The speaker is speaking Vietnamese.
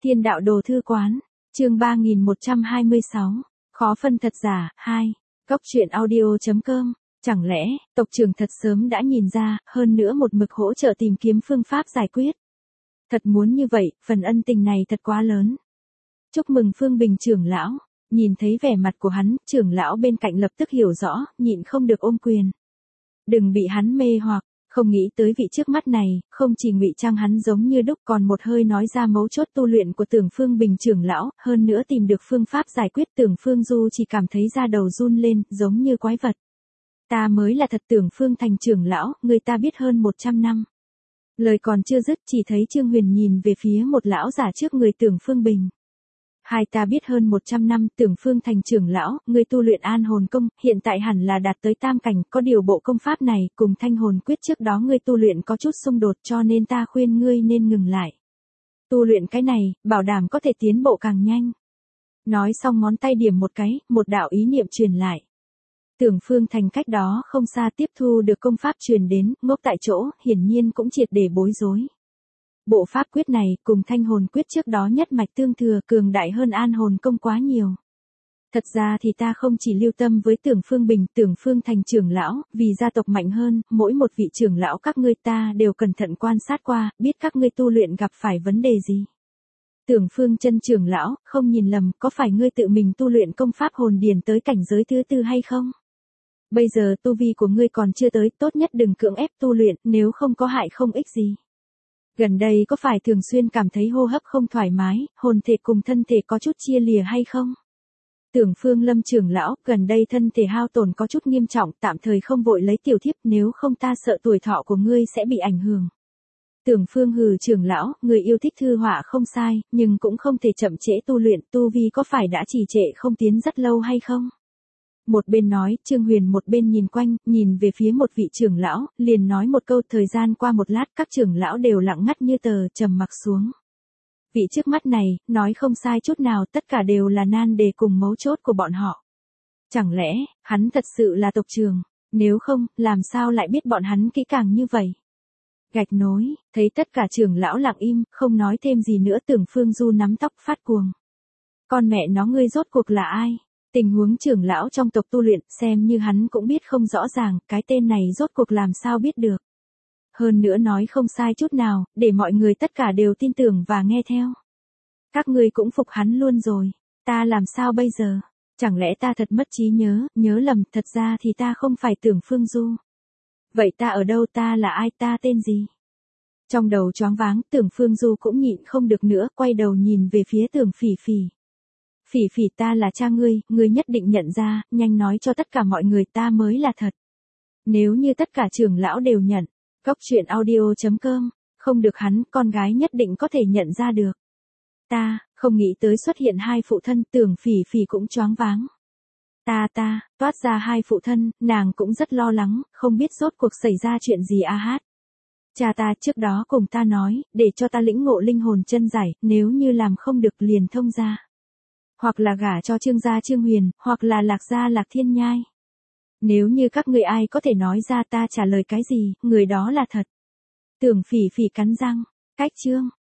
Thiên đạo đồ thư quán, chương 3126, khó phân thật giả, 2, Cốc truyện audio.com, chẳng lẽ, tộc trưởng thật sớm đã nhìn ra, hơn nữa một mực hỗ trợ tìm kiếm phương pháp giải quyết. Thật muốn như vậy, phần ân tình này thật quá lớn. Chúc mừng Phương Bình trưởng lão, nhìn thấy vẻ mặt của hắn, trưởng lão bên cạnh lập tức hiểu rõ, nhịn không được ôm quyền. Đừng bị hắn mê hoặc. Không nghĩ tới vị trước mắt này, không chỉ ngụy trang hắn giống như đúc còn một hơi nói ra mấu chốt tu luyện của Tưởng Phương Bình trưởng lão, hơn nữa tìm được phương pháp giải quyết. Tưởng Phương Du chỉ cảm thấy da đầu run lên, giống như quái vật. Ta mới là thật Tưởng Phương thành trưởng lão, người ta biết hơn 100 năm. Lời còn chưa dứt chỉ thấy Trương Huyền nhìn về phía một lão giả trước người Tưởng Phương Bình. Hai ta biết hơn 100 năm, Tưởng Phương thành trưởng lão, người tu luyện an hồn công, hiện tại hẳn là đạt tới tam cảnh, có điều bộ công pháp này, cùng thanh hồn quyết trước đó ngươi tu luyện có chút xung đột cho nên ta khuyên ngươi nên ngừng lại. Tu luyện cái này, bảo đảm có thể tiến bộ càng nhanh. Nói xong ngón tay điểm một cái, một đạo ý niệm truyền lại. Tưởng Phương thành cách đó không xa tiếp thu được công pháp truyền đến, ngốc tại chỗ, hiển nhiên cũng triệt để bối rối. Bộ pháp quyết này cùng thanh hồn quyết trước đó nhất mạch tương thừa cường đại hơn an hồn công quá nhiều. Thật ra thì ta không chỉ lưu tâm với Tưởng Phương Bình, Tưởng Phương thành trưởng lão, vì gia tộc mạnh hơn, mỗi một vị trưởng lão các ngươi ta đều cẩn thận quan sát qua, biết các ngươi tu luyện gặp phải vấn đề gì. Tưởng Phương chân trưởng lão, không nhìn lầm, có phải ngươi tự mình tu luyện công pháp hồn điền tới cảnh giới thứ tư hay không? Bây giờ tu vi của ngươi còn chưa tới, tốt nhất đừng cưỡng ép tu luyện, nếu không có hại không ích gì. Gần đây có phải thường xuyên cảm thấy hô hấp không thoải mái, hồn thể cùng thân thể có chút chia lìa hay không? Tưởng Phương Lâm trưởng lão, gần đây thân thể hao tổn có chút nghiêm trọng, tạm thời không vội lấy tiểu thiếp, nếu không ta sợ tuổi thọ của ngươi sẽ bị ảnh hưởng. Tưởng Phương hừ trưởng lão, người yêu thích thư họa không sai, nhưng cũng không thể chậm trễ tu luyện, tu vi có phải đã trì trệ không tiến rất lâu hay không? Một bên nói, Trương Huyền một bên nhìn quanh, nhìn về phía một vị trưởng lão, liền nói một câu. Thời gian qua một lát các trưởng lão đều lặng ngắt như tờ, trầm mặc xuống. Vị trước mắt này, nói không sai chút nào, tất cả đều là nan đề cùng mấu chốt của bọn họ. Chẳng lẽ, hắn thật sự là tộc trưởng, nếu không, làm sao lại biết bọn hắn kỹ càng như vậy? Gạch nối, thấy tất cả trưởng lão lặng im, không nói thêm gì nữa. Tưởng Phương Du nắm tóc phát cuồng. Con mẹ nó ngươi rốt cuộc là ai? Tình huống trưởng lão trong tộc tu luyện, xem như hắn cũng biết không rõ ràng, cái tên này rốt cuộc làm sao biết được. Hơn nữa nói không sai chút nào, để mọi người tất cả đều tin tưởng và nghe theo. Các ngươi cũng phục hắn luôn rồi, ta làm sao bây giờ? Chẳng lẽ ta thật mất trí nhớ, nhớ lầm, thật ra thì ta không phải Tưởng Phương Du. Vậy ta ở đâu, ta là ai, ta tên gì? Trong đầu choáng váng, Tưởng Phương Du cũng nhịn không được nữa, quay đầu nhìn về phía Tưởng Phỉ Phỉ. Phỉ Phỉ, ta là cha ngươi nhất định nhận ra, nhanh nói cho tất cả mọi người ta mới là thật. Nếu như tất cả trưởng lão đều nhận, Cốc truyện audio.com, không được hắn, con gái nhất định có thể nhận ra được. Ta, không nghĩ tới xuất hiện hai phụ thân. Tưởng Phỉ Phỉ cũng choáng váng. Toát ra hai phụ thân, nàng cũng rất lo lắng, không biết rốt cuộc xảy ra chuyện gì a hát. Cha ta trước đó cùng ta nói, để cho ta lĩnh ngộ linh hồn chân giải, nếu như làm không được liền thông ra. Hoặc là gả cho Trương gia Trương Huyền, hoặc là Lạc gia Lạc Thiên Nhai. Nếu như các người ai có thể nói ra ta trả lời cái gì, người đó là thật. Tưởng Phỉ Phỉ cắn răng, cách chương,